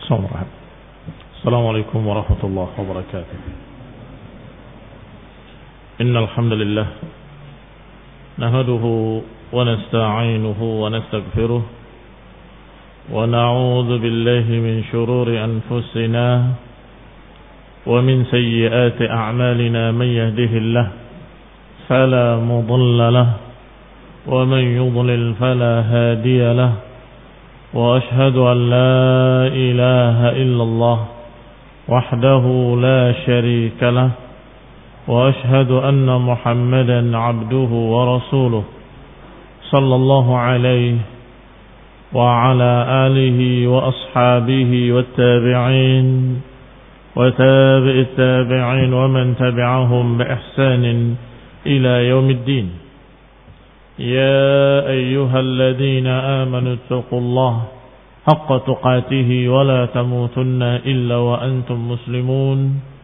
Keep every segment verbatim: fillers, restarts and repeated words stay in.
السلام عليكم ورحمة الله وبركاته. إن الحمد لله نحمده ونستعينه ونستغفره ونعوذ بالله من شرور أنفسنا ومن سيئات أعمالنا. من يهده الله فلا مضل له ومن يضلل فلا هادي له، وأشهد أن لا إله إلا الله وحده لا شريك له، وأشهد أن محمدا عبده ورسوله صلى الله عليه وعلى آله وأصحابه والتابعين وتابع التابعين ومن تبعهم بإحسان إلى يوم الدين. يا أيها الذين آمنوا اتقوا الله حق تقاته ولا تموتن إلا وأنتم مسلمون.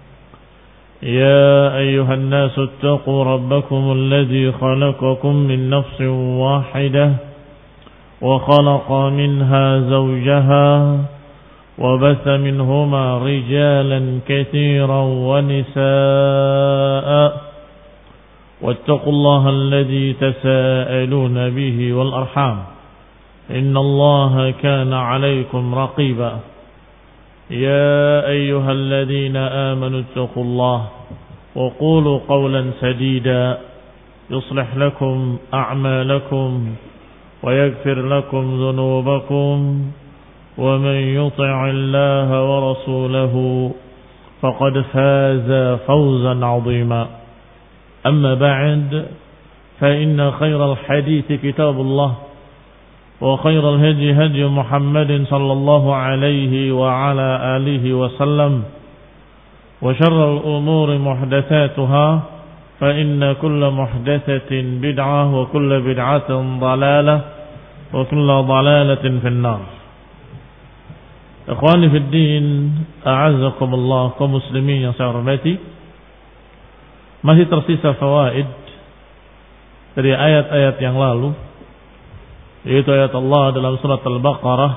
يا أيها الناس اتقوا ربكم الذي خلقكم من نفس واحدة وخلق منها زوجها وبث منهما رجالا كثيرا ونساء، واتقوا الله الذي تساءلون به والأرحام إن الله كان عليكم رقيبا. يا أيها الذين آمنوا اتقوا الله وقولوا قولا سديدا يصلح لكم أعمالكم ويغفر لكم ذنوبكم، ومن يطع الله ورسوله فقد فاز فوزا عظيما. أما بعد، فإن خير الحديث كتاب الله، وخير الهدي هدي محمد صلى الله عليه وعلى آله وسلم، وشر الأمور محدثاتها، فإن كل محدثة بدعة وكل بدعة ضلالة وكل ضلالة في النار. Ikhwani fi din, a'azzakumullah, kaum muslimin yang saya hormati. Masih tersisa fawaid dari ayat-ayat yang lalu, yaitu ayat Allah dalam surat Al-Baqarah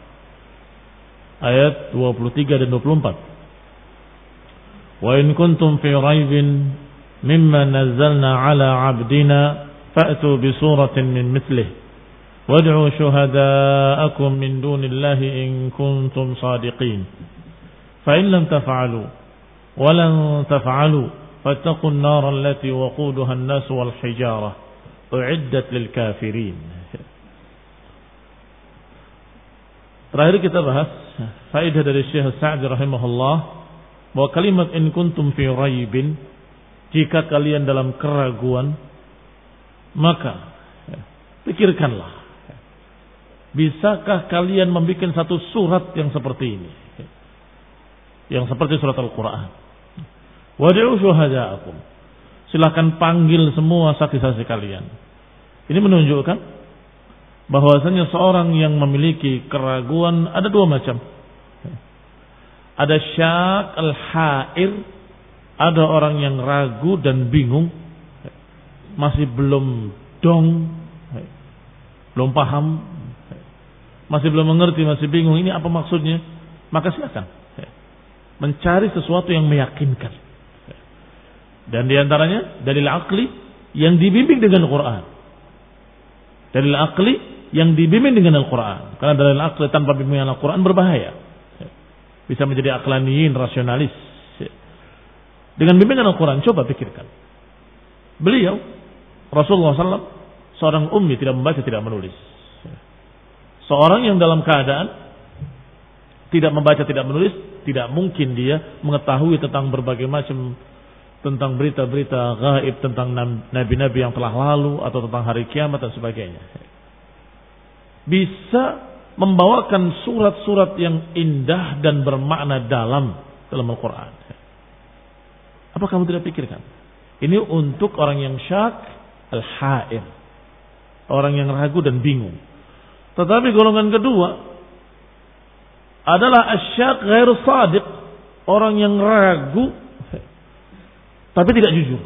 ayat dua puluh tiga dan dua puluh empat. Wa in kuntum fi raibin mimma nazzalna ala 'abdina fa'tu bi suratin min mithlihi wad'u shuhada'akum min dunillahi in kuntum shadiqin. Fa in lam taf'alu wa lan taf'alu فاتقوا النار التي وقودها الناس والحجارة أعدت للكافرين. Terakhir kita bahas faedah dari Syekh Sa'di rahimahullah bahwa kalimat in kuntum fi raibin, jika kalian dalam keraguan, maka pikirkanlah, bisakah kalian membuat satu surat yang seperti ini, yang seperti surat Al-Quran. Wad'u syuhada'akum, silakan panggil semua saksi-saksi kalian. Ini menunjukkan bahwasanya seorang yang memiliki keraguan ada dua macam. Ada syak al-ha'ir, ada orang yang ragu dan bingung, masih belum dong, belum paham, masih belum mengerti, masih bingung ini apa maksudnya. Maka silakan mencari sesuatu yang meyakinkan. Dan diantaranya dalil akli yang dibimbing dengan Al-Quran. Dalil akli yang dibimbing dengan Al-Quran. Karena dalil akli tanpa bimbingan Al-Quran berbahaya. Bisa menjadi aklaniyin, rasionalis. Dengan bimbingan Al-Quran, coba pikirkan. Beliau, Rasulullah shallallahu alaihi wasallam, seorang ummi, tidak membaca, tidak menulis. Seorang yang dalam keadaan tidak membaca, tidak menulis, tidak mungkin dia mengetahui tentang berbagai macam, tentang berita-berita gaib, tentang nabi-nabi yang telah lalu, atau tentang hari kiamat dan sebagainya. Bisa membawakan surat-surat yang indah dan bermakna dalam dalam Al-Quran. Apa kamu tidak pikirkan? Ini untuk orang yang syak al-ha'ir, orang yang ragu dan bingung. Tetapi golongan kedua adalah asyak ghair shadiq, orang yang ragu tapi tidak jujur.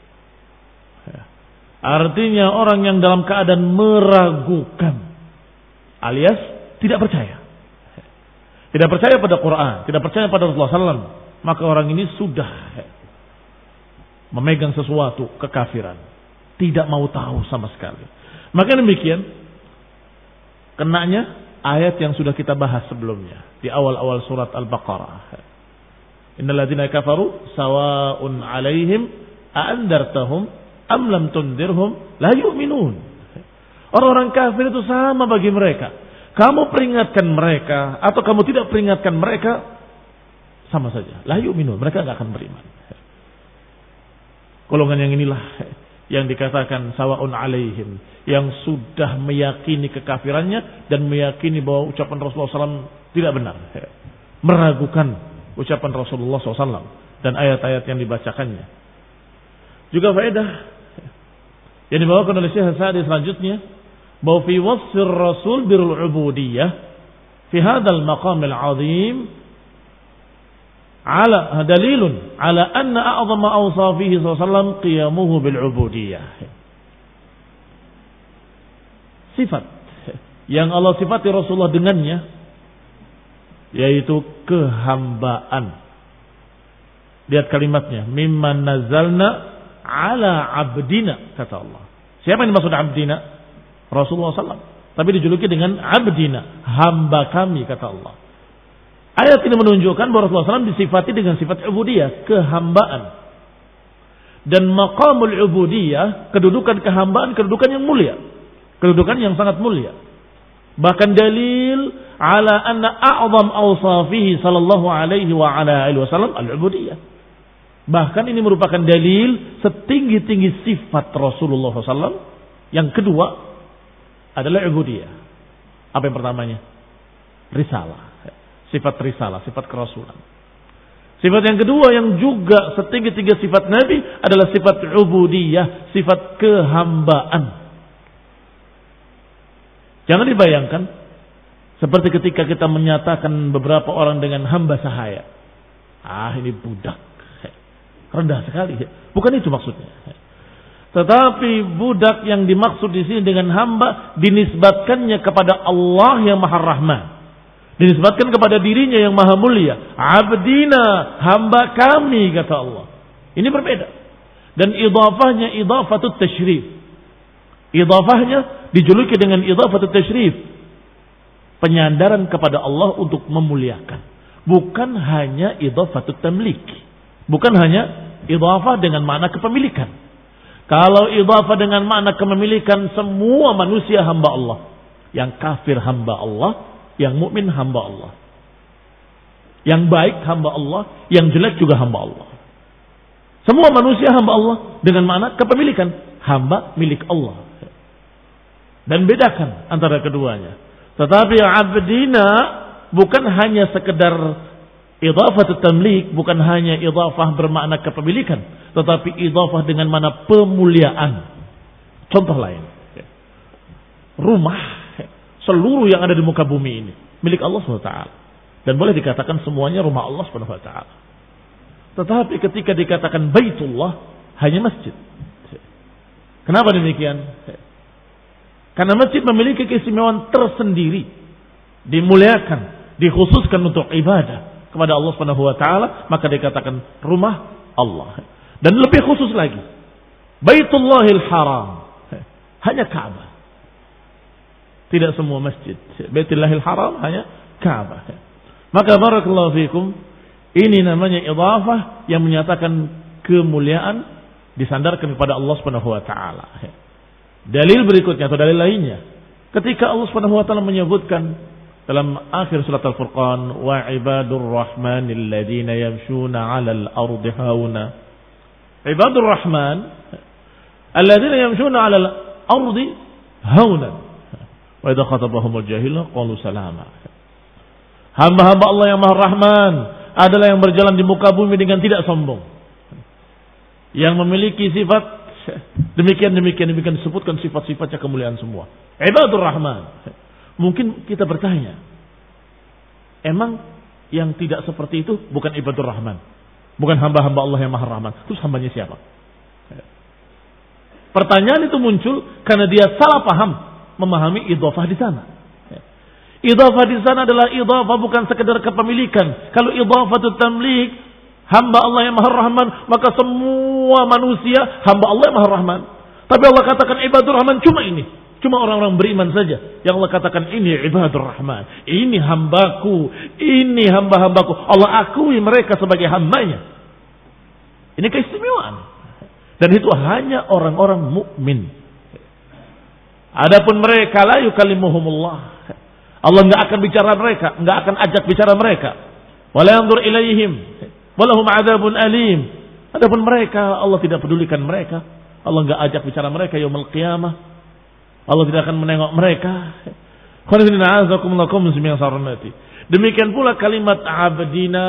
Artinya orang yang dalam keadaan meragukan alias tidak percaya. tidak percaya pada Quran, tidak percaya pada Rasulullah sallallahu alaihi wasallam, maka orang ini sudah memegang sesuatu kekafiran, tidak mau tahu sama sekali. Maka demikian kenanya ayat yang sudah kita bahas sebelumnya di awal-awal surat Al-Baqarah. Innal ladzina kafaru sawa'un 'alaihim a'andartahum am lam tundirhum la yu'minun. Orang-orang kafir itu sama bagi mereka. Kamu peringatkan mereka atau kamu tidak peringatkan mereka sama saja. La yu'minun, mereka enggak akan beriman. Golongan yang inilah yang dikatakan sawa'un 'alaihim, yang sudah meyakini kekafirannya dan meyakini bahwa ucapan Rasulullah shallallahu alaihi wasallam tidak benar, meragukan ucapan Rasulullah shallallahu alaihi wasallam dan ayat-ayat yang dibacakannya. Juga faedah yang dibawakan oleh Syekh Sa'di selanjutnya, bahwa fi wasfir Rasul birul ubudiyyah fi hadzal maqam al-'azim ala dalilun ala anna a'zama awsafihi sallallahu alaihi wasallam qiyamuhu bil ubudiyyah. Sifat yang Allah sifati Rasulullah dengannya yaitu kehambaan. Lihat kalimatnya, mimman nazalna ala abdina, kata Allah. Siapa yang dimaksud abdina? Rasulullah sallallahu alaihi wasallam. Tapi dijuluki dengan abdina, hamba kami, kata Allah. Ayat ini menunjukkan bahwa Rasulullah shallallahu alaihi wasallam disifati dengan sifat ubudiyah, kehambaan. Dan maqamul ubudiyah, kedudukan kehambaan, kedudukan yang mulia. Kedudukan yang sangat mulia. Bahkan dalil ala anna a'zam awsafihi sallallahu alaihi wa ala alihi wasallam al-ubudiyah. Bahkan ini merupakan dalil setinggi-tinggi sifat Rasulullah shallallahu alaihi wasallam. Yang kedua adalah ubudiyah. Apa yang pertamanya? Risalah. Sifat risalah, sifat kerasulan. Sifat yang kedua yang juga setinggi-tinggi sifat Nabi adalah sifat ubudiyah, sifat kehambaan. Jangan dibayangkan seperti ketika kita menyatakan beberapa orang dengan hamba sahaya. Ah, ini budak. Rendah sekali. Bukan itu maksudnya. Tetapi budak yang dimaksud di sini dengan hamba dinisbatkannya kepada Allah yang Maha Rahman. Dinisbatkan kepada dirinya yang maha mulia. Abdina, hamba kami, kata Allah. Ini berbeda. Dan idhafahnya idhafatut tasyrif. Idhafahnya dijuluki dengan idhafatut tasyrif. Penyandaran kepada Allah untuk memuliakan. Bukan hanya idhafatut tamlik. Bukan hanya idhafah dengan makna kepemilikan. Kalau idhafah dengan makna kepemilikan, semua manusia hamba Allah. Yang kafir hamba Allah, yang mukmin hamba Allah, yang baik hamba Allah, yang jelek juga hamba Allah. Semua manusia hamba Allah dengan makna kepemilikan, hamba milik Allah. Dan bedakan antara keduanya. Tetapi abdina bukan hanya sekedar idhafatut tamlik, bukan hanya idhafah bermakna kepemilikan, tetapi idhafah dengan makna pemuliaan. Contoh lain, rumah seluruh yang ada di muka bumi ini milik Allah subhanahu wa taala. Dan boleh dikatakan semuanya rumah Allah subhanahu wa taala. Tetapi ketika dikatakan Baitullah, hanya masjid. Kenapa demikian? Karena masjid memiliki keistimewaan tersendiri. Dimuliakan, dikhususkan untuk ibadah kepada Allah subhanahu wa taala, maka dikatakan rumah Allah. Dan lebih khusus lagi, Baitullahil Haram, hanya Ka'bah. Tidak semua masjid. Baitullahil Haram hanya Ka'bah. Maka barakallahu fikum, ini namanya idhafah yang menyatakan kemuliaan disandarkan kepada Allah Subhanahu wa taala. Dalil berikutnya atau dalil lainnya, ketika Allah Subhanahu wa taala menyebutkan dalam akhir surat Al-Furqan, wa ibadur rahmanil ladzina yamshuna 'alal ardi hauna. Ibadur rahman alladzina yamshuna 'alal ardi hauna. Wa idza khatabahumul jahilun qalu salama. Hamba-hamba Allah yang Maha Rahman adalah yang berjalan di muka bumi dengan tidak sombong. Yang memiliki sifat demikian demikian demikian disebutkan sifat-sifatnya kemuliaan semua. Ibadur Rahman. Mungkin kita bertanya, emang yang tidak seperti itu bukan ibadur Rahman? Bukan hamba-hamba Allah yang Maha Rahman. Terus hambanya siapa? Pertanyaan itu muncul karena dia salah paham memahami idhofah di sana. Idhafah di sana adalah idhafah bukan sekedar kepemilikan. Kalau idhafatul tamlik, hamba Allah yang Maha Rahman, maka semua manusia hamba Allah yang Maha Rahman. Tapi Allah katakan ibadur Rahman cuma ini. Cuma orang-orang beriman saja yang Allah katakan ini ibadur Rahman. Ini hambaku, ini hamba-hambaku. Allah akui mereka sebagai hambanya. Ini keistimewaan. Dan itu hanya orang-orang mukmin. Adapun mereka la yukallimuhumullah. Allah enggak akan bicara mereka, enggak akan ajak bicara mereka. Wala yanzur ilaihim, walahum adzabun alim. Adapun mereka, Allah tidak pedulikan mereka. Allah enggak ajak bicara mereka yaumul qiyamah. Allah tidak akan menengok mereka. Demikian pula kalimat abdina,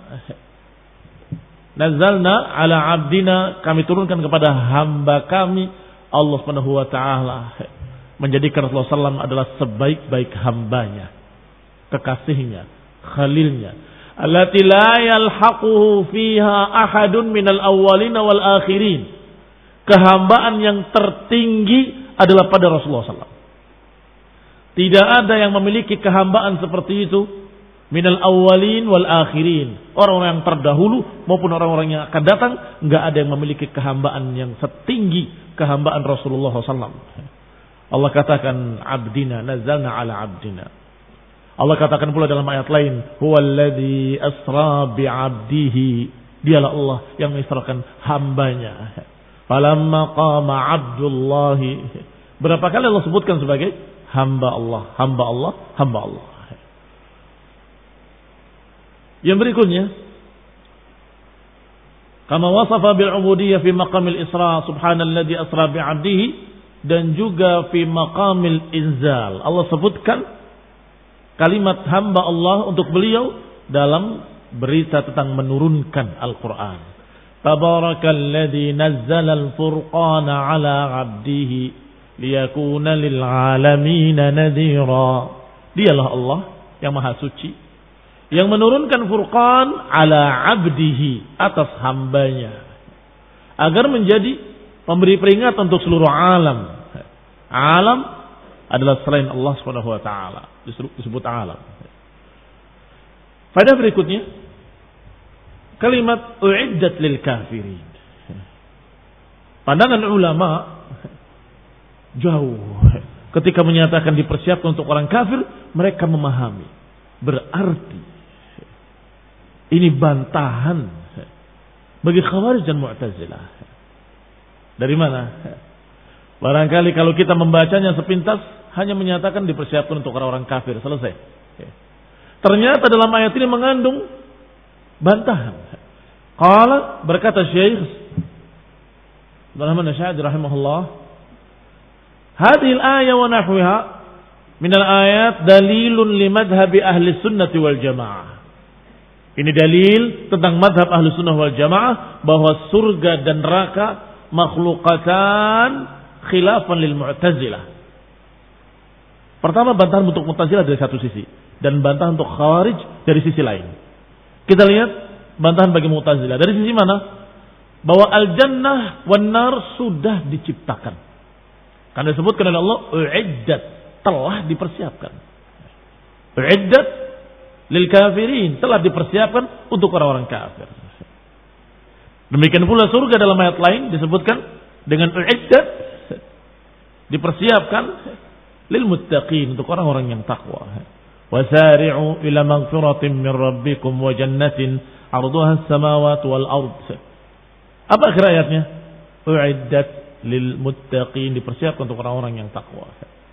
nazalna ala abdina, kami turunkan kepada hamba kami. Allah Subhanahu wa taala menjadikan Rasulullah sallallahu alaihi wasallam adalah sebaik-baik hambanya, kekasihnya, khalilnya. Allati la yalhaquhu fiha ahadun minal awwalin wal akhirin. Kehambaan yang tertinggi adalah pada Rasulullah sallallahu alaihi wasallam. Tidak ada yang memiliki kehambaan seperti itu minal awwalin wal akhirin. Orang-orang yang terdahulu maupun orang-orang yang akan datang, enggak ada yang memiliki kehambaan yang setinggi kehambaan Rasulullah sallallahu alaihi wasallam. Allah katakan abdina, nazalna ala abdina. Allah katakan pula dalam ayat lain, huwallazi asra bi'abdihi. Dialah Allah yang mengisrakan hambanya. Falamma qama abdullahi. Berapa kali Allah sebutkan sebagai hamba Allah, hamba Allah, hamba Allah. Yang berikutnya, kama wasafa bil ubudiyyah fi maqamil isra, subhanalladzi asra bi'abdihi. Dan juga fi maqamil inzal, Allah sebutkan kalimat hamba Allah untuk beliau dalam berita tentang menurunkan Al-Quran. Tabarakalladzi nazzala al-furqana ala 'abdihi liyakuna lil 'alamina nadhira. Dialah Allah yang maha suci yang menurunkan Furqan ala 'abdihi, atas hambanya, agar menjadi memberi peringatan untuk seluruh alam. Alam adalah selain Allah Subhanahu wa taala, disebut alam. Pada berikutnya kalimat uiddat lil kafirin. Pandangan ulama jauh ketika menyatakan dipersiapkan untuk orang kafir, mereka memahami berarti ini bantahan bagi Khawarij dan Mu'tazilah. Dari mana? Barangkali kalau kita membacanya sepintas hanya menyatakan dipersiapkan untuk orang-orang kafir, selesai. Ternyata dalam ayat ini mengandung bantahan. Qala, berkata Syekh Muhammad Syahid rahimahullah, hadhil ayat wa nahwiha min al-ayat dalilun li madhhabi ahli sunnati wal jamaah. Ini dalil tentang madhab ahli sunnah wal jamaah bahwa surga dan neraka makhlukatan khilafan lil Mu'tazilah. Pertama, bantahan untuk Mu'tazilah dari satu sisi dan bantahan untuk Khawarij dari sisi lain. Kita lihat bantahan bagi Mu'tazilah dari sisi mana? Bahwa al-jannah wan nar sudah diciptakan. Karena disebutkan oleh Allah uiddat, telah dipersiapkan. Uiddat lil kafirin, telah dipersiapkan untuk orang-orang kafir. Demikian pula surga dalam ayat lain disebutkan dengan uiddat, dipersiapkan lil muttaqin, untuk orang-orang yang takwa. Wasari'u ila maghfiratin min rabbikum wa jannatin 'arduha as-samawati wal ard. Apa akhir ayatnya? Uiddat lil muttaqin, dipersiapkan untuk orang-orang yang takwa.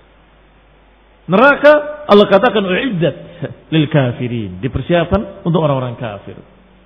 Neraka Allah katakan uiddat lil kafirin, dipersiapkan untuk orang-orang kafir.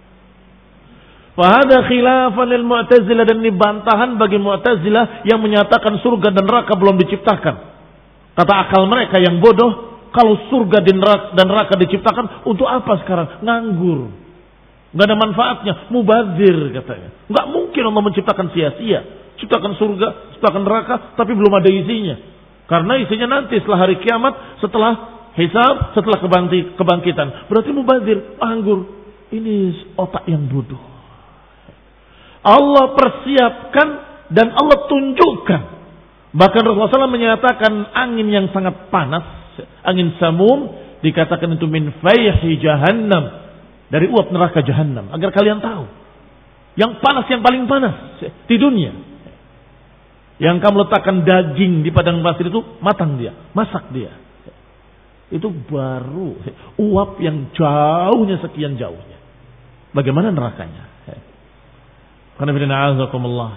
Fahada khilafan lil Mu'tazilah, dan ini bantahan bagi Mu'tazilah yang menyatakan surga dan neraka belum diciptakan. Kata akal mereka yang bodoh, kalau surga dan neraka diciptakan, untuk apa sekarang? Nganggur. Enggak ada manfaatnya, mubazir katanya. Enggak mungkin Allah menciptakan sia-sia. Ciptakan surga, ciptakan neraka, tapi belum ada isinya. Karena isinya nanti setelah hari kiamat, setelah hisab, setelah kebangkitan. Berarti mubazir, nganggur. Ini otak yang bodoh. Allah persiapkan dan Allah tunjukkan. Bahkan Rasulullah shallallahu alaihi wasallam menyatakan angin yang sangat panas Angin samum dikatakan itu min fayhi jahannam, dari uap neraka jahannam, agar kalian tahu yang panas, yang paling panas di dunia. Yang kamu letakkan daging di padang pasir itu matang dia, masak dia. Itu baru uap yang jauhnya sekian jauhnya. Bagaimana nerakanya? Karena bila na'azakumullah.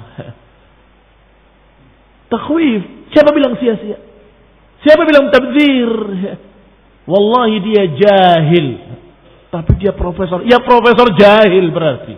Takhwif. Siapa bilang sia-sia? Siapa bilang tabdzir? Wallahi dia jahil. Tapi dia profesor. Ya profesor jahil berarti.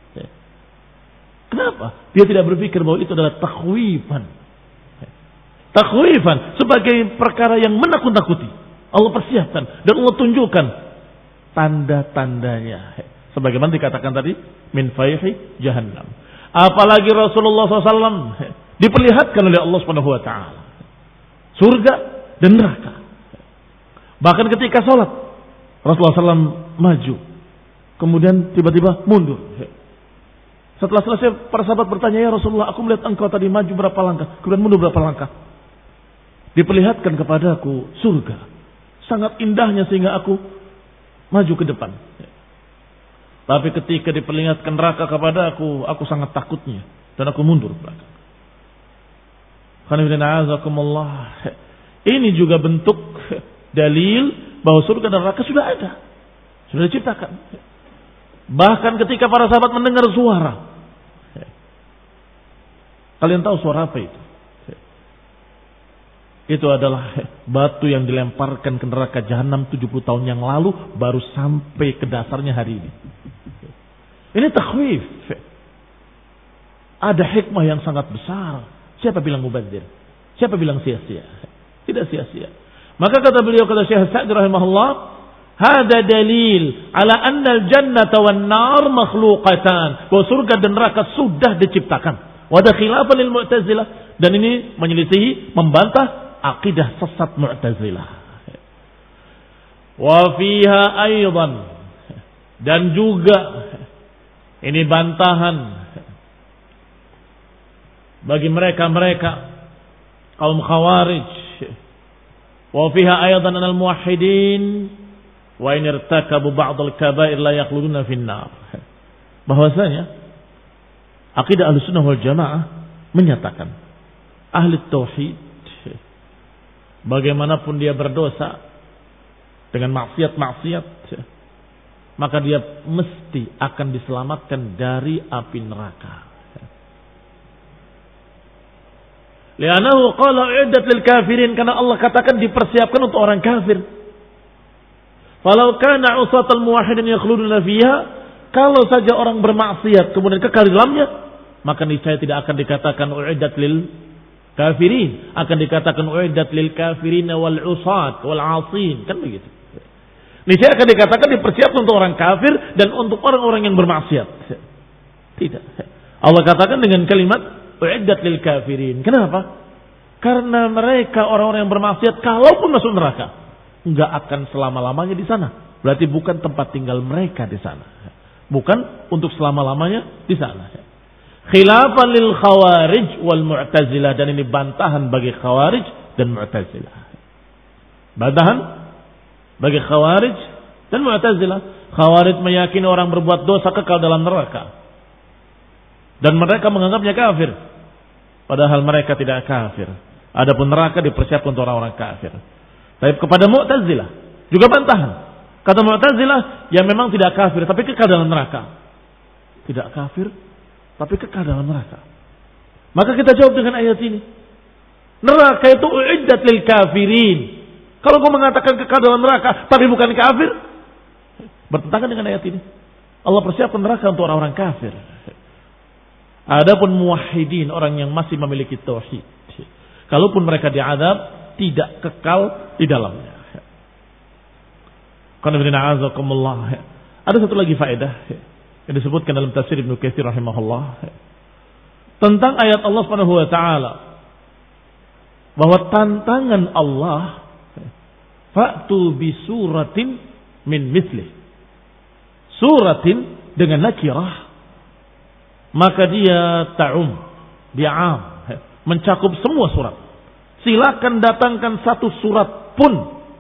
Kenapa? Dia tidak berpikir bahwa itu adalah takhwifan. Takhwifan sebagai perkara yang menakut-nakuti. Allah persiapkan dan Allah tunjukkan tanda-tandanya. Sebagaimana dikatakan tadi, min fayhi jahannam. Apalagi Rasulullah shallallahu alaihi wasallam diperlihatkan oleh Allah subhanahu wa taala surga dan neraka. Bahkan ketika sholat, Rasulullah shallallahu alaihi wasallam maju, kemudian tiba-tiba mundur. Setelah selesai, para sahabat bertanya, ya Rasulullah, aku melihat engkau tadi maju berapa langkah, kemudian mundur berapa langkah. Diperlihatkan kepadaku surga, sangat indahnya sehingga aku maju ke depan. Tapi ketika diperlihatkan neraka kepada aku, aku sangat takutnya dan aku mundur ke belakang. Ini juga bentuk dalil bahwa surga dan neraka sudah ada, sudah diciptakan. Bahkan ketika para sahabat mendengar suara, kalian tahu suara apa itu? Itu adalah batu yang dilemparkan ke neraka jahanam tujuh puluh tahun yang lalu, baru sampai ke dasarnya hari ini. Ini takhwif. Ada hikmah yang sangat besar. Siapa bilang mubadzir? Siapa bilang sia-sia? Tidak sia-sia. Maka kata beliau, kata Syekh Sa'di rahimahullah, hada dalil ala anna al-jannata wan nar makhluqatan. Bahwa surga dan neraka sudah diciptakan. Wa da khilafan lil Mu'tazilah, dan ini menyelisihi, membantah akidah sesat Mu'tazilah. Wa fiha aidan, dan juga ini bantahan bagi mereka-mereka kaum Khawarij. Wa fiha aidan al muwahhidin wa in irtakabu ba'd al-kaba'ir la yakhluduna fin nar. Bahwasanya akidah Ahlussunnah wal Jamaah menyatakan ahli tauhid bagaimanapun dia berdosa dengan maksiat-maksiat, maka dia mesti akan diselamatkan dari api neraka. Li'annahu qala u'iddat lil kafirin, karena Allah katakan dipersiapkan untuk orang kafir. Falau kana usatal muwahhidin yakhluduna fiha, kalau saja orang bermaksiat kemudian kekal di dalamnya, maka niscaya tidak akan dikatakan u'iddat lil kafirin, akan dikatakan u'iddat lil kafirin wal usat wal 'asin, kan begitu. Niscaya akan dikatakan dipersiapkan untuk orang kafir dan untuk orang-orang yang bermaksiat. Tidak. Allah katakan dengan kalimat u'iddat lil kafirin. Kenapa? Karena mereka orang-orang yang bermaksiat kalaupun masuk neraka, enggak akan selama-lamanya di sana. Berarti bukan tempat tinggal mereka di sana. Bukan untuk selama-lamanya di sana. Khilafan lil khawarij wal mu'tazilah, dan ini bantahan bagi khawarij dan mu'tazilah. Bantahan bagi khawarij dan mu'tazilah. Khawarij meyakini orang berbuat dosa kekal dalam neraka, dan mereka menganggapnya kafir, padahal mereka tidak kafir. Adapun neraka dipersiapkan untuk orang-orang kafir. Tapi kepada mu'tazilah juga bantahan. Kata mu'tazilah, ya memang tidak kafir tapi kekal dalam neraka. Tidak kafir tapi kekal dalam neraka. Maka kita jawab dengan ayat ini. Neraka itu u'iddat lil kafirin. Kalau kau mengatakan kekal dalam neraka tapi bukan kafir, bertentangan dengan ayat ini. Allah persiapkan neraka untuk orang-orang kafir. Adapun muwahhidin, orang yang masih memiliki tauhid, kalaupun mereka diazab, tidak kekal di dalamnya. Ada satu lagi faedah yang disebutkan dalam tafsir Ibnu Katsir rahimahullah tentang ayat Allah Subhanahu wa taala, bahwa tantangan Allah, fa'tu bi suratin min mithlih. Suratin dengan nakirah, maka dia ta'um, dia am, mencakup semua surat. Silakan datangkan satu surat pun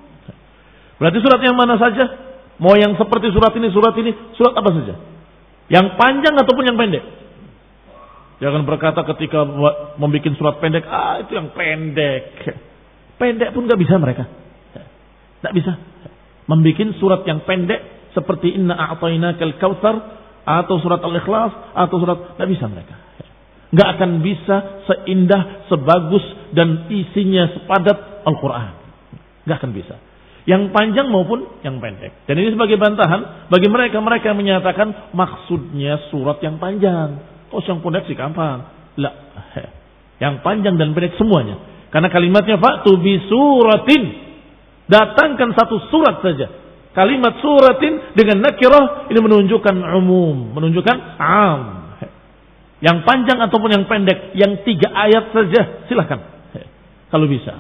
Berarti surat yang mana saja? Mau yang seperti surat ini, surat ini, surat apa saja? Yang panjang ataupun yang pendek? Jangan berkata ketika membuat surat pendek, ah itu yang pendek. Pendek pun gak bisa mereka. Gak bisa. Membuat surat yang pendek seperti Inna a'tainakal kautsar atau surat Al-Ikhlas atau surat, gak bisa mereka. Gak akan bisa seindah, sebagus dan isinya sepadat Al-Quran. Gak akan bisa. Yang panjang maupun yang pendek. Dan ini sebagai bantahan bagi mereka-mereka yang menyatakan maksudnya surat yang panjang. Oh yang pendek sih gampang. Lah, yang panjang dan pendek semuanya. Karena kalimatnya fa'tu bi suratin. Datangkan satu surat saja. Kalimat suratin dengan nakirah ini menunjukkan umum, menunjukkan am. Yang panjang ataupun yang pendek, yang tiga ayat saja silakan. Kalau bisa.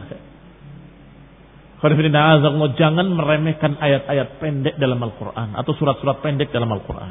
Jangan meremehkan ayat-ayat pendek dalam Al-Quran atau surat-surat pendek dalam Al-Quran.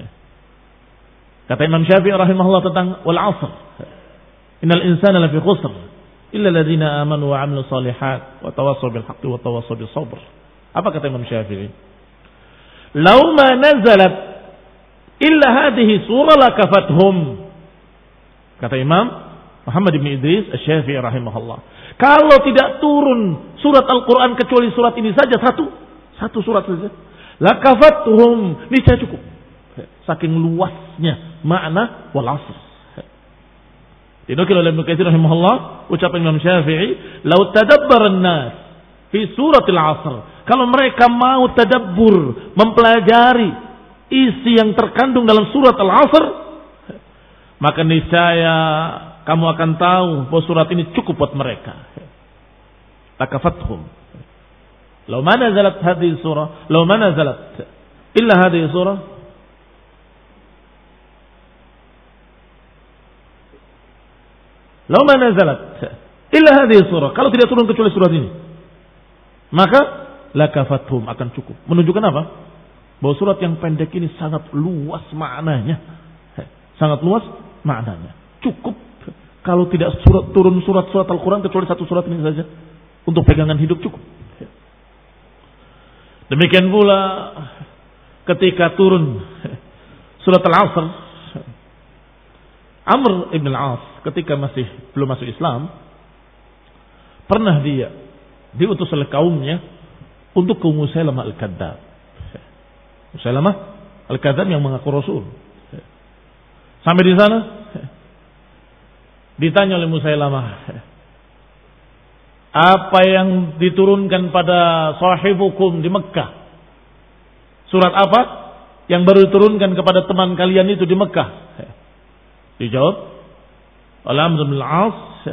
Kata Imam Syafi'i rahimahullah tentang wal 'asr. Innal insana lafi khusr illa alladziina aamanu wa 'amilus shalihat wa tawassaw bil haqqi wa tawassaw bis sabr. Apa kata Imam Syafi'i? Law ma nazalat illa hadhihi surah lakafathum. Kata Imam Muhammad bin Idris Asy-Syafi'i rahimahullah. Kalau tidak turun surat Al-Quran kecuali surat ini saja satu, satu surat saja, lakafathum, niscaya cukup. Saking luasnya makna wal 'asr. Dinukil oleh Ibnu Katsir rahimahullah ucapan Imam Syafi'i, "Lau tadabbara an-nas fi suratil 'asr." Kalau mereka mau tadabbur, mempelajari isi yang terkandung dalam surat Al-'Asr, maka niscaya kamu akan tahu bahwa surat ini cukup buat mereka. Lakafathum. Law ma nazalat hadhihi surah, law ma nazalat illa hadhihi surah. Law ma nazalat illa hadhihi surah. Kalau tidak turun kecuali surat ini, maka lakafathum akan cukup. Menunjukkan apa? Bahwa surat yang pendek ini sangat luas maknanya. Sangat luas maknanya. Cukup kalau tidak surat, turun surat-surat Al-Quran kecuali satu surat ini saja. Untuk pegangan hidup cukup. Demikian pula ketika turun surat Al-Asr, Amr ibn al-As ketika masih belum masuk Islam, pernah dia diutus oleh kaumnya untuk ke Musailamah al-Kadzdzab. Musailamah al-Kadzdzab yang mengaku Rasul. Sampai di sana ditanya oleh Musailamah, apa yang diturunkan pada sahibukum di Mekah? Surat apa yang baru diturunkan kepada teman kalian itu di Mekah? Dijawab oleh Amr bin al-As,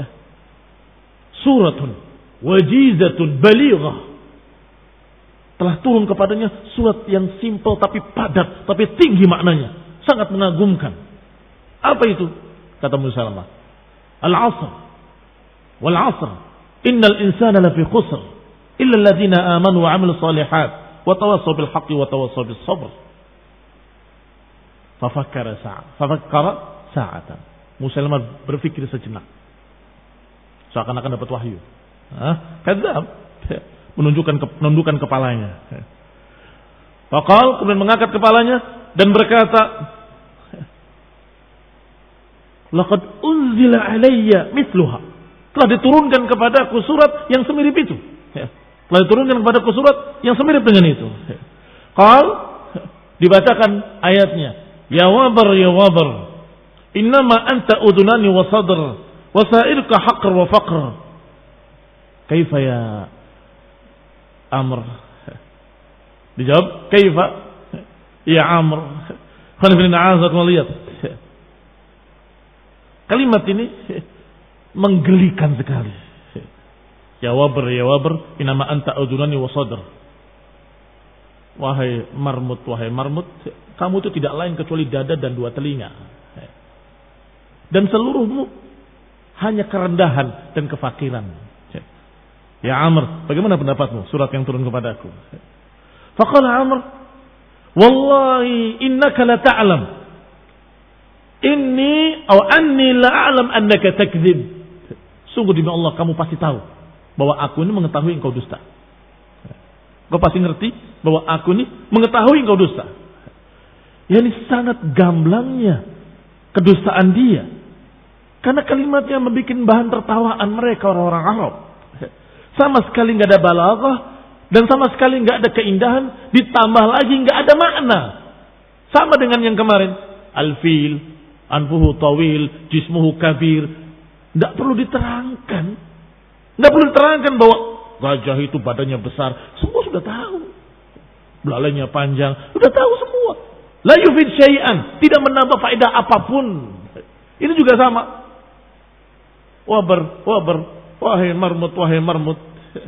suratun wajizatun balighah. Telah turun kepadanya surat yang simpel tapi padat, tapi tinggi maknanya, sangat mengagumkan. Apa itu? Kata Musailamah, Al-'Asr wal 'asr innal insana lafi khusr illa alladziina aamanu wa 'amilus shalihat wa tawassaw bil haqqi wa tawassaw bis sabr. Fafakkara sa'a fafakkara sa'atan. Musailamah berpikir sejenak. Seakan-akan dapat wahyu. Hah? Kadzab. Menunjukkan menundukkan kepalanya. Faqal, kemudian mengangkat kepalanya dan berkata, laqad unzila alayya mithluha. Telah diturunkan kepadaku surat yang semirip itu. Ya. Telah diturunkan kepadaku surat yang semirip dengan itu. Ya. Qal, dibacakan ayatnya, ya wabar ya wabar, innama anta udunani wa sadr wa sa'irka haqr wa faqr. Kaifa ya Amr? Dijawab, kaifa ya Amr? Khalifin a'azak waliyat. Kalimat ini menggelikan sekali. Ya wabar ya wabar, inama anta udunani wa sadr. Wahai marmut, wahai marmut, kamu itu tidak lain kecuali dada dan dua telinga. Dan seluruhmu hanya kerendahan dan kefakiran. Ya Amr, bagaimana pendapatmu surat yang turun kepadaku? Faqala Amr, wallahi innaka la ta'lam inni aw anni la a'lam annaka takdzib. Sungguh demi Allah kamu pasti tahu bahwa aku ini mengetahui engkau dusta. Kau pasti ngerti bahwa aku ini mengetahui engkau dusta. Ya, ini sangat gamblangnya kedustaan dia. Karena kalimatnya membuat bahan tertawaan mereka orang-orang Arab. Sama sekali nggak ada balaghah dan sama sekali nggak ada keindahan, ditambah lagi nggak ada makna. Sama dengan yang kemarin, al-fil, anfuhu tawil, jismuhu kabir. Nggak perlu diterangkan, nggak perlu diterangkan bahwa gajah itu badannya besar, semua sudah tahu. Belalainya panjang, sudah tahu semua. La yufid syai'an, tidak menambah faedah apapun. Ini juga sama. Wabar, wabar, wahai marmut, wahai marmut.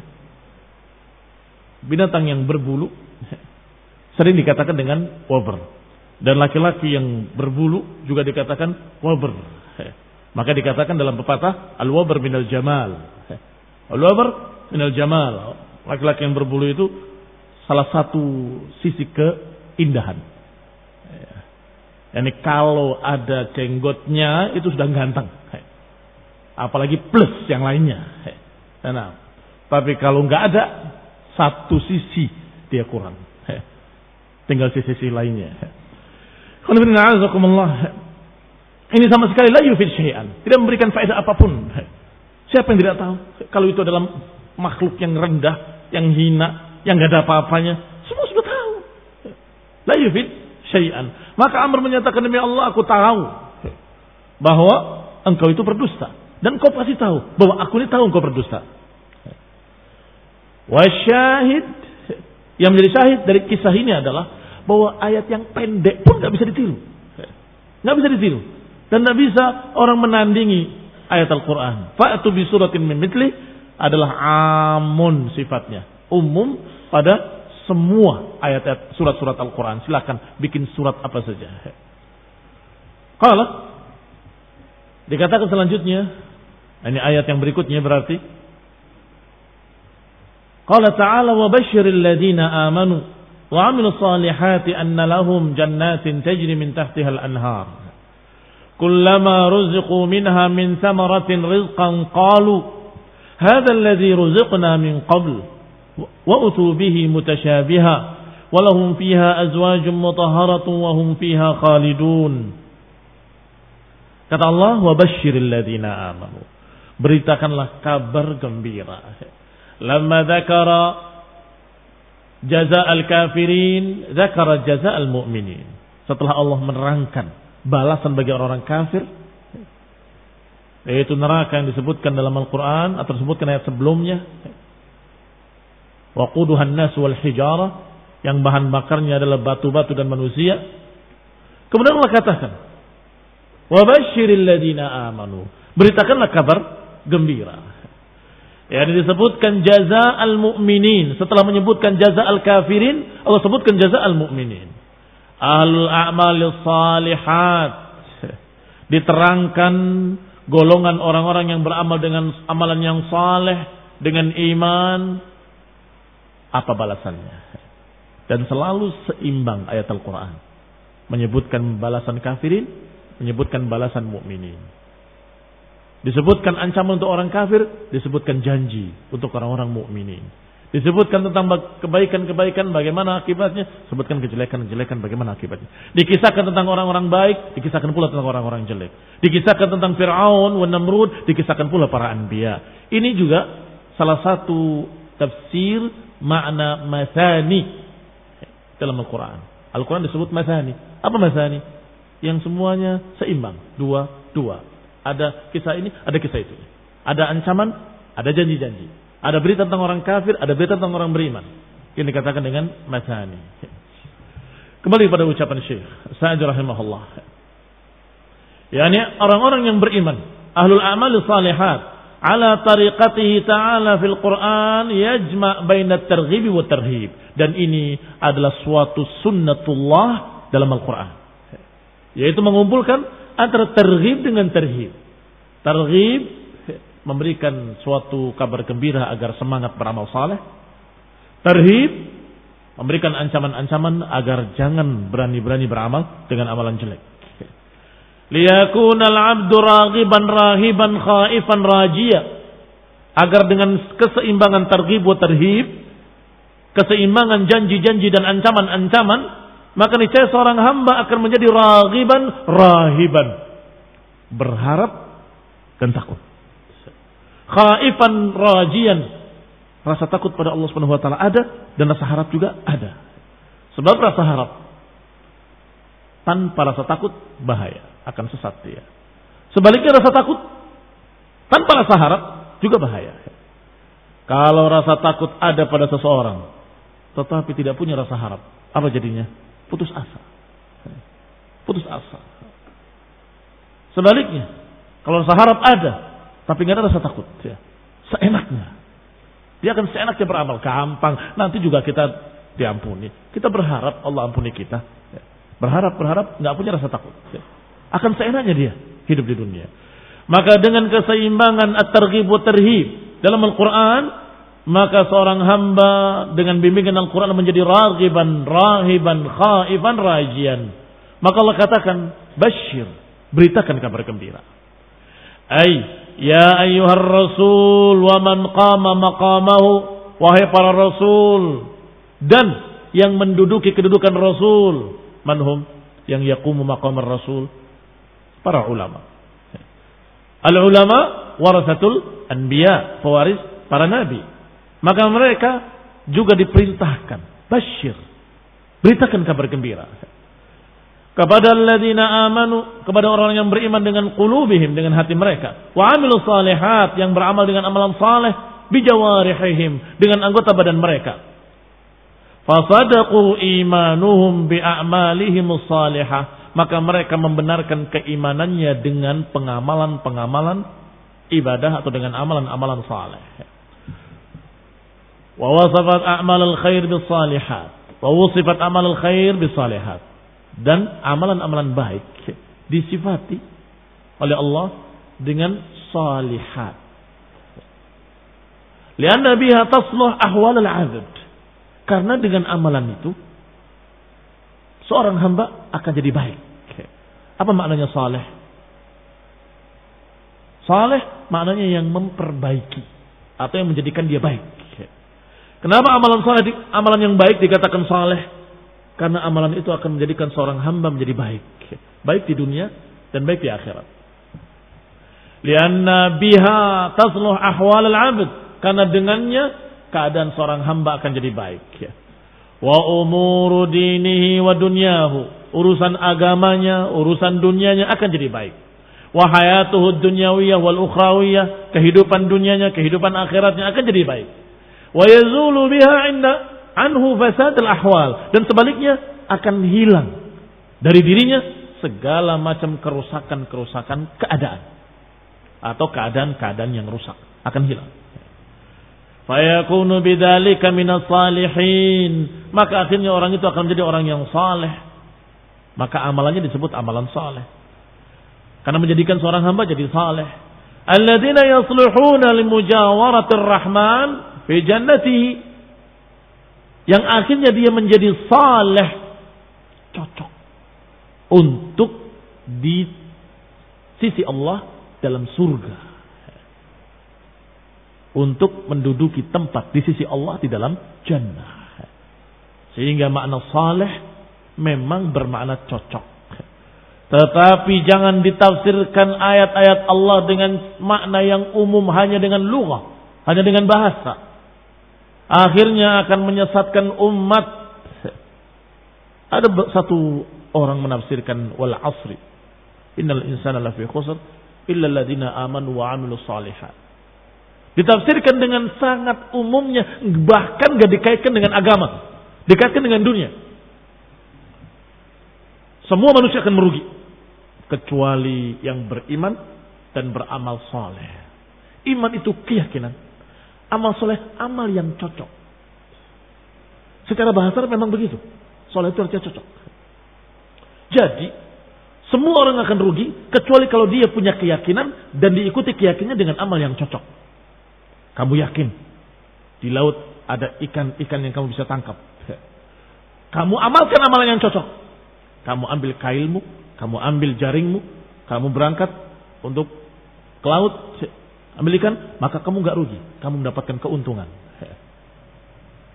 Binatang yang berbulu sering dikatakan dengan wabar. Dan laki-laki yang berbulu juga dikatakan wabar. Maka dikatakan dalam pepatah, al-wabar minal jamal. Al-wabar minal jamal. Laki-laki yang berbulu itu salah satu sisi keindahan. Yani kalau ada jenggotnya itu sudah ganteng. Apalagi plus yang lainnya. Nah, tapi kalau nggak ada satu sisi dia kurang. Tinggal sisi-sisi lainnya. Ini sama sekali la yufid syai'an, tidak memberikan faedah apapun. Siapa yang tidak tahu kalau itu adalah makhluk yang rendah, yang hina, yang nggak ada apa-apanya? Semua sudah tahu. La yufid syai'an. Maka Amr menyatakan, demi Allah aku tahu bahwa engkau itu berdusta. Dan kau pasti tahu bahwa aku ini tahu engkau berdusta. Wasyahid, yang menjadi syahid dari kisah ini adalah bahwa ayat yang pendek pun nggak bisa ditiru, nggak bisa ditiru, dan nggak bisa orang menandingi ayat Al-Quran. Fa'atu bi suratin min mithli adalah amun sifatnya, umum pada semua ayat-ayat surat-surat Al-Quran. Silakan bikin surat apa saja. Kalau dikatakan selanjutnya, ini ayat yang berikutnya berarti qala ta'ala wa basyiril ladina amanu wa 'amilus salihati anna lahum jannatin tajri min tahtiha al-anhar kullama ruziqu minha min thamaratin rizqan qalu hadha alladhi ruziqna min qabl wa utu bihi mutashabiha wa lahum fiha azwajun mutahharatun wa hum fiha khalidun. Kata Allah, wa basyiril ladina amanu, beritakanlah kabar gembira. Lamma dzakara jaza'al kafirin, dzakara jaza'al mu'minin. Setelah Allah menerangkan balasan bagi orang-orang kafir, yaitu neraka yang disebutkan dalam Al-Quran atau disebutkan ayat sebelumnya, waquduhan nas wal hijarah, yang bahan bakarnya adalah batu-batu dan manusia. Kemudian Allah katakan, wa basyiril ladina amanu, beritakanlah kabar gembira. Ya, disebutkan jaza'al mu'minin. Setelah menyebutkan jaza'al kafirin, Allah sebutkan jaza'al mu'minin. Ahlul a'malis salihat, diterangkan golongan orang-orang yang beramal dengan amalan yang saleh, dengan iman, apa balasannya. Dan selalu seimbang ayat Al-Quran, menyebutkan balasan kafirin, menyebutkan balasan mukminin. Disebutkan ancaman untuk orang kafir, disebutkan janji untuk orang-orang mukminin. Disebutkan tentang kebaikan-kebaikan, bagaimana akibatnya, sebutkan kejelekan-kejelekan, bagaimana akibatnya. Dikisahkan tentang orang-orang baik, dikisahkan pula tentang orang-orang jelek. Dikisahkan tentang Fir'aun wa Namrud, dikisahkan pula para anbiya. Ini juga salah satu tafsir makna masani dalam Al-Quran. Al-Quran disebut masani. Apa masani? Yang semuanya seimbang, dua-dua. Ada kisah ini, ada kisah itu. Ada ancaman, ada janji-janji. Ada berita tentang orang kafir, ada berita tentang orang beriman. Ini dikatakan dengan masani. Kembali pada ucapan Syekh Sa'di rahimahullah. Yani orang-orang yang beriman, ahlul a'mal salihat, ala tariqatihi ta'ala fil Qur'an yajma' baina at-targhib wa tarhib. Dan ini adalah suatu sunnatullah dalam Al-Qur'an. Yaitu mengumpulkan antara targhib dengan tarhib. Targhib memberikan suatu kabar gembira agar semangat beramal saleh. Tarhib memberikan ancaman-ancaman agar jangan berani-berani beramal dengan amalan jelek. Liyakunal abdu raghiban rahiban khaifan rajia. Agar dengan keseimbangan targhib wa tarhib, keseimbangan janji-janji dan ancaman-ancaman, maka niscaya seorang hamba akan menjadi raghiban rahiban, berharap dan takut. Khaifan rajian, rasa takut pada Allah Subhanahu wa taala ada dan rasa harap juga ada. Sebab rasa harap tanpa rasa takut bahaya, akan sesat dia. Sebaliknya rasa takut tanpa rasa harap juga bahaya. Kalau rasa takut ada pada seseorang tetapi tidak punya rasa harap, apa jadinya? Putus asa. Putus asa. Sebaliknya, kalau rasa harap ada tapi nggak ada rasa takut, ya, seenaknya. Dia akan seenaknya beramal, gampang. Nanti juga kita diampuni. Kita berharap Allah ampuni kita. Ya. Berharap, berharap, nggak punya rasa takut. Ya. Akan seenaknya dia hidup di dunia. Maka dengan keseimbangan at-targhib wa tarhib dalam Al-Quran, maka seorang hamba dengan bimbingan Al-Quran menjadi raghiban, rahiban, khaifan, rajian. Maka Allah katakan, basyir, beritakan kabar gembira. Ay, ya ayyuhar rasul wa man qama maqamahu, wahai para rasul dan yang menduduki kedudukan rasul. Manhum yang yaqumu maqamar rasul? Para ulama. Al-ulama warasatul anbiya, pewaris para nabi. Maka mereka juga diperintahkan, basyir, beritakan kabar gembira kepada alladzina amanu, kepada orang yang beriman dengan qulubihim, dengan hati mereka, wa amilus salihat, yang beramal dengan amalan saleh, bijawarihim, dengan anggota badan mereka. Fasadaqu imanuhum bi'a'malihimus salihah, maka mereka membenarkan keimanannya dengan pengamalan-pengamalan ibadah atau dengan amalan-amalan saleh. Wa wasafat a'malul khair bis salihat, wa wasifat amalul khair bis salihat, dan amalan-amalan baik disifati oleh Allah dengan salihat. Lianna biha tasluh ahwal al-'abd, karena dengan amalan itu seorang hamba akan jadi baik. Apa maknanya saleh? Saleh maknanya yang memperbaiki atau yang menjadikan dia baik. Kenapa amalan saleh, amalan yang baik dikatakan saleh? Karena amalan itu akan menjadikan seorang hamba menjadi baik, baik di dunia dan baik di akhirat. Lianna biha tasluh ahwal al-'abd, karena dengannya keadaan seorang hamba akan jadi baik. Wa umuru dinihi wa dunyahu, urusan agamanya, urusan dunianya akan jadi baik. Wa hayatuhu dunyawiyah wal ukhrawiyah, kehidupan dunianya, kehidupan akhiratnya akan jadi baik. Wa yazulu biha inda anhu fasad al-ahwal, dan sebaliknya akan hilang dari dirinya segala macam kerusakan-kerusakan keadaan atau keadaan-keadaan yang rusak akan hilang. Fayakunu bidzalika minas salihin, maka akhirnya orang itu akan menjadi orang yang saleh. Maka amalannya disebut amalan saleh, karena menjadikan seorang hamba jadi saleh. Alladzina yasluhuna limujawaratir rahman fi jannatihi, yang akhirnya dia menjadi saleh, cocok untuk di sisi Allah dalam surga, untuk menduduki tempat di sisi Allah di dalam jannah. Sehingga makna saleh memang bermakna cocok. Tetapi jangan ditafsirkan ayat-ayat Allah dengan makna yang umum, hanya dengan lughah, hanya dengan bahasa. Akhirnya akan menyesatkan umat. Ada satu orang menafsirkan wal asri, innal insana lafi khusr illa alladziina amanu wa 'amilus shalihat. Ditafsirkan dengan sangat umumnya, bahkan gak dikaitkan dengan agama, dikaitkan dengan dunia. Semua manusia akan merugi kecuali yang beriman dan beramal saleh. Iman itu keyakinan, amal soleh amal yang cocok. Secara bahasa memang begitu. Soleh itu artinya cocok. Jadi semua orang akan rugi kecuali kalau dia punya keyakinan dan diikuti keyakinannya dengan amal yang cocok. Kamu yakin di laut ada ikan-ikan yang kamu bisa tangkap. Kamu amalkan amalan yang cocok. Kamu ambil kailmu, kamu ambil jaringmu, kamu berangkat untuk ke laut, ambil ikan, maka kamu gak rugi, kamu mendapatkan keuntungan.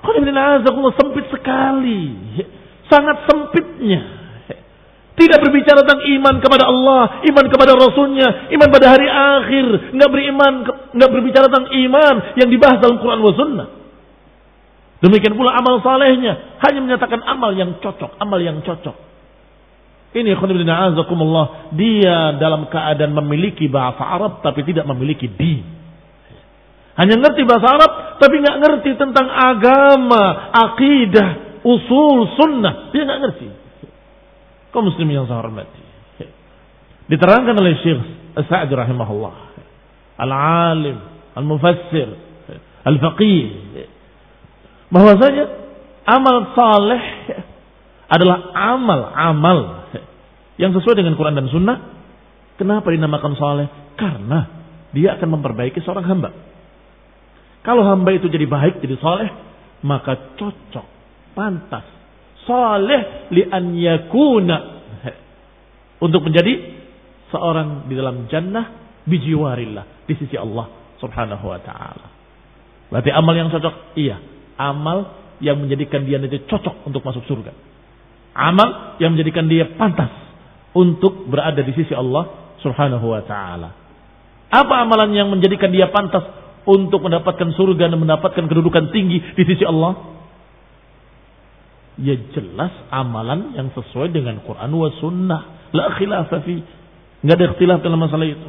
Sempit sekali. Sangat sempitnya. Tidak berbicara tentang iman kepada Allah, iman kepada Rasulnya, iman pada hari akhir. Nggak beriman, nggak berbicara tentang iman yang dibahas dalam Quran wa Sunnah. Demikian pula amal salehnya, hanya menyatakan amal yang cocok, amal yang cocok. Ini khonibina azakumullah, dia dalam keadaan memiliki bahasa Arab tapi tidak memiliki din. Hanya ngerti bahasa Arab tapi nggak ngerti tentang agama, akidah, usul, sunnah. Dia nggak ngerti. Kaum muslimin yang saya hormati. Diterangkan oleh Syekh As-Sa'di rahimahullah. Al-alim, al-mufassir, al-faqih. Bahwasanya amal saleh adalah amal-amal yang sesuai dengan Quran dan Sunnah. Kenapa dinamakan saleh? Karena dia akan memperbaiki seorang hamba. Kalau hamba itu jadi baik, jadi saleh, maka cocok, pantas. Saleh li an yakuna, untuk menjadi seorang di dalam jannah bijiwarillah, di sisi Allah subhanahu wa ta'ala. Berarti amal yang cocok, iya, amal yang menjadikan dia nanti cocok untuk masuk surga. Amal yang menjadikan dia pantas untuk berada di sisi Allah subhanahu wa ta'ala. Apa amalan yang menjadikan dia pantas untuk mendapatkan surga dan mendapatkan kedudukan tinggi di sisi Allah? Ya jelas amalan yang sesuai dengan Quran wa Sunnah. La khilafa fi. Enggak ada ikhtilaf dalam masalah itu.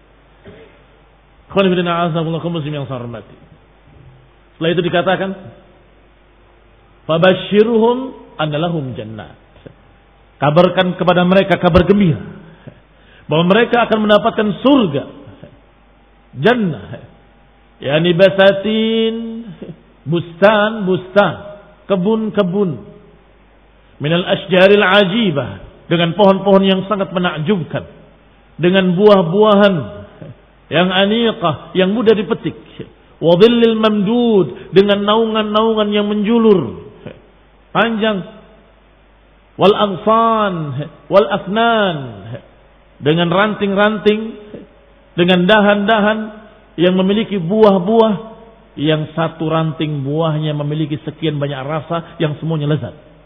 Setelah itu dikatakan, fabashshirhum anna lahum jannat. Kabarkan kepada mereka kabar gembira bahwa mereka akan mendapatkan surga. Jannah. Yani basatin, bustan-bustan, kebun-kebun. Minal asjaril ajibah, dengan pohon-pohon yang sangat menakjubkan, dengan buah-buahan yang aniqah, yang mudah dipetik, wa dhillil mamdud, dengan naungan-naungan yang menjulur panjang, wal aghsan wal afnan, dengan ranting-ranting, dengan dahan-dahan yang memiliki buah-buah yang satu ranting buahnya memiliki sekian banyak rasa yang semuanya lezat.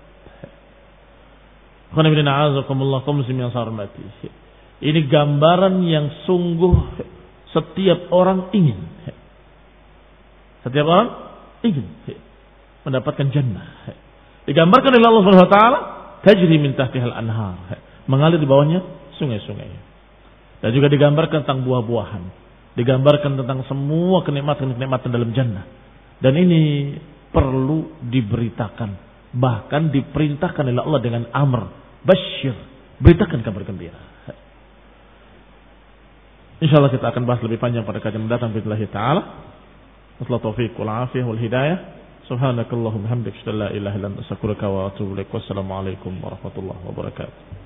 Ini gambaran yang sungguh setiap orang ingin. Setiap orang ingin mendapatkan jannah. Digambarkan oleh Allah Subhanahu wa taala, tajri min tahtihal anhar, mengalir di bawahnya sungai-sungai. Dan juga digambarkan tentang buah-buahan. Digambarkan tentang semua kenikmatan-kenikmatan dalam jannah. Dan ini perlu diberitakan. Bahkan diperintahkan oleh Allah dengan amr, basyir, beritakan kabar gembira. Insyaallah kita akan bahas lebih panjang pada kajian mendatang billahi taala. Wassalamu taufiq wal afiyah wal hidayah. Subhanakallahumma hamdaka, la ilaha illa anta, astaghfiruka wa atubu ilaik. Wassalamu alaikum warahmatullahi wabarakatuh.